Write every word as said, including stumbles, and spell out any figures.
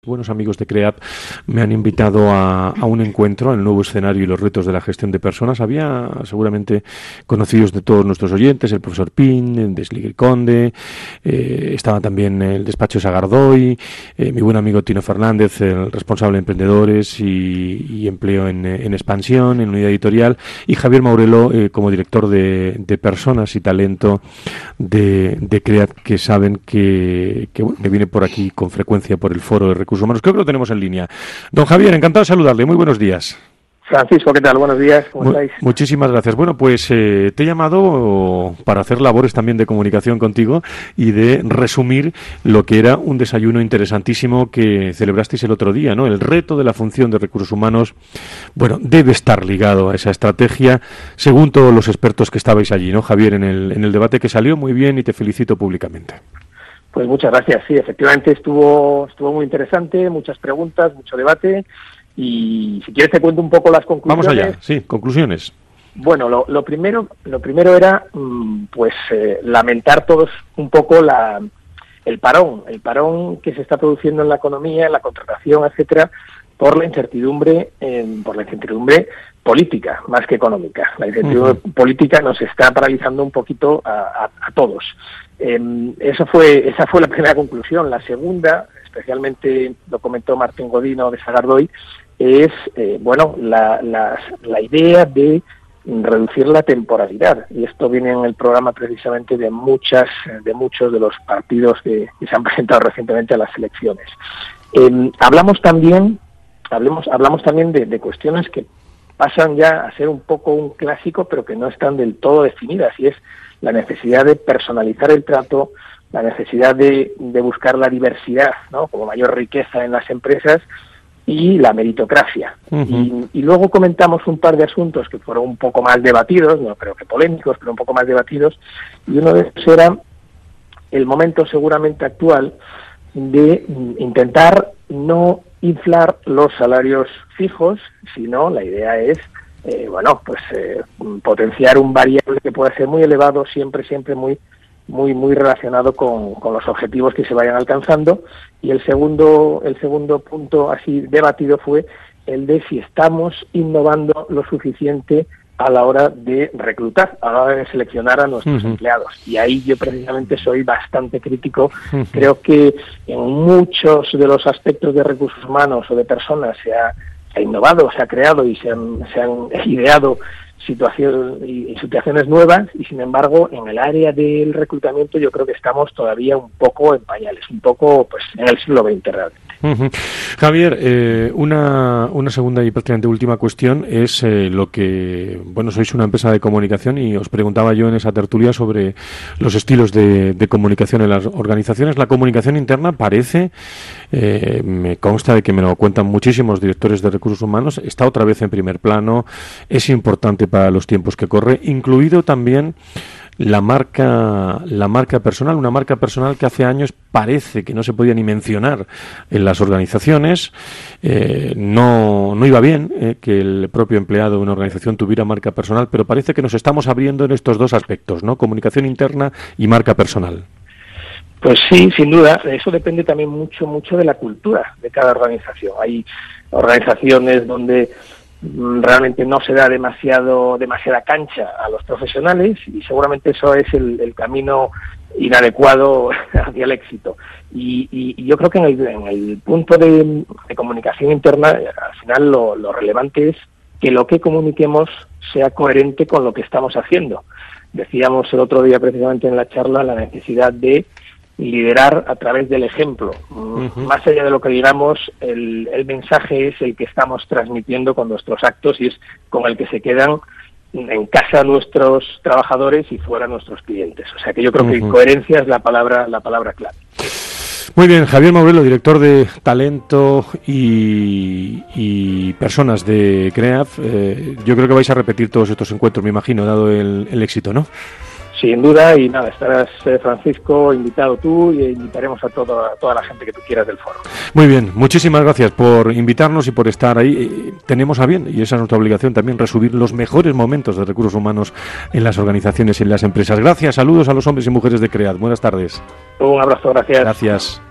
Buenos amigos de CREAP me han invitado a, a un encuentro, el nuevo escenario y los retos de la gestión de personas. Había seguramente conocidos de todos nuestros oyentes, el profesor Pin, de Sligui Conde, eh, estaba también el despacho Sagardoy, eh, mi buen amigo Tino Fernández, el responsable de emprendedores y, y empleo en, en expansión, en unidad editorial, y Javier Maurelo eh, como director de, de personas y talento de, de CREAP, que saben que, que, bueno, que viene por aquí con frecuencia por el foro de recursos humanos. Creo que lo tenemos en línea. Don Javier, encantado de saludarle. Muy buenos días. Francisco, ¿qué tal? Buenos días. ¿Cómo Mu- estáis? Muchísimas gracias. Bueno, pues eh, te he llamado para hacer labores también de comunicación contigo y de resumir lo que era un desayuno interesantísimo que celebrasteis el otro día, ¿no? El reto de la función de recursos humanos, bueno, debe estar ligado a esa estrategia, según todos los expertos que estabais allí, ¿no, Javier? En el, en el debate, que salió muy bien, y te felicito públicamente. Pues muchas gracias. Sí, efectivamente estuvo estuvo muy interesante, muchas preguntas, mucho debate. Y si quieres te cuento un poco las conclusiones. Vamos allá, sí, conclusiones. Bueno, lo, lo primero lo primero era pues eh, lamentar todos un poco la el parón, el parón que se está produciendo en la economía, en la contratación, etcétera, por la incertidumbre, eh, por la incertidumbre política, más que económica. La incertidumbre uh-huh. política nos está paralizando un poquito a, a, a todos. Eh, eso fue, esa fue la primera conclusión. La segunda, especialmente lo comentó Martín Godino de Sagardoy, es eh, bueno la, la, la idea de reducir la temporalidad, y esto viene en el programa precisamente de muchas de muchos de los partidos que, que se han presentado recientemente a las elecciones. Eh, hablamos también hablemos hablamos también de, de cuestiones que pasan ya a ser un poco un clásico, pero que no están del todo definidas, y es la necesidad de personalizar el trato, la necesidad de, de buscar la diversidad, ¿no?, como mayor riqueza en las empresas, y la meritocracia. Uh-huh. Y, y luego comentamos un par de asuntos que fueron un poco más debatidos, no creo que polémicos, pero un poco más debatidos, y uno de ellos era el momento seguramente actual de intentar no inflar los salarios fijos, sino la idea es eh, bueno, pues eh, potenciar un variable que pueda ser muy elevado, siempre, siempre muy muy muy relacionado con, con los objetivos que se vayan alcanzando. Y el segundo el segundo punto así debatido fue el de si estamos innovando lo suficiente a la hora de reclutar, a la hora de seleccionar a nuestros uh-huh. empleados. Y ahí yo precisamente soy bastante crítico. Uh-huh. Creo que en muchos de los aspectos de recursos humanos o de personas se ha, se ha innovado, se ha creado y se han, se han ideado situaciones y situaciones nuevas, y sin embargo en el área del reclutamiento yo creo que estamos todavía un poco en pañales, un poco pues en el siglo veinte realmente. Uh-huh. Javier, eh, una, una segunda y prácticamente última cuestión es eh, lo que, bueno, sois una empresa de comunicación, y os preguntaba yo en esa tertulia sobre los estilos de, de comunicación en las organizaciones. La comunicación interna parece, eh, me consta de que me lo cuentan muchísimos directores de recursos humanos, está otra vez en primer plano, es importante para los tiempos que corre, incluido también la marca la marca personal, una marca personal que hace años parece que no se podía ni mencionar en las organizaciones. Eh, no, no iba bien eh, que el propio empleado de una organización tuviera marca personal, pero parece que nos estamos abriendo en estos dos aspectos, ¿no? Comunicación interna y marca personal. Pues sí, sin duda. Eso depende también mucho, mucho de la cultura de cada organización. Hay organizaciones donde realmente no se da demasiado demasiada cancha a los profesionales, y seguramente eso es el, el camino inadecuado hacia el éxito. Y, y, y yo creo que en el, en el punto de, de comunicación interna, al final lo, lo relevante es que lo que comuniquemos sea coherente con lo que estamos haciendo. Decíamos el otro día precisamente en la charla la necesidad de liderar a través del ejemplo. Uh-huh. Más allá de lo que digamos, el, el mensaje es el que estamos transmitiendo con nuestros actos, y es con el que se quedan en casa nuestros trabajadores y fuera nuestros clientes. O sea que yo creo uh-huh. que coherencia es la palabra la palabra clave. Muy bien, Javier Maurelo, director de talento y, y personas de CREAP. Eh, yo creo que vais a repetir todos estos encuentros, me imagino, dado el, el éxito, ¿no? Sin duda, y nada, estarás, eh, Francisco, invitado tú, y invitaremos a, todo, a toda la gente que tú quieras del foro. Muy bien, muchísimas gracias por invitarnos y por estar ahí. Tenemos a bien, y esa es nuestra obligación también, resumir los mejores momentos de recursos humanos en las organizaciones y en las empresas. Gracias, saludos a los hombres y mujeres de CREAP. Buenas tardes. Un abrazo, gracias. Gracias.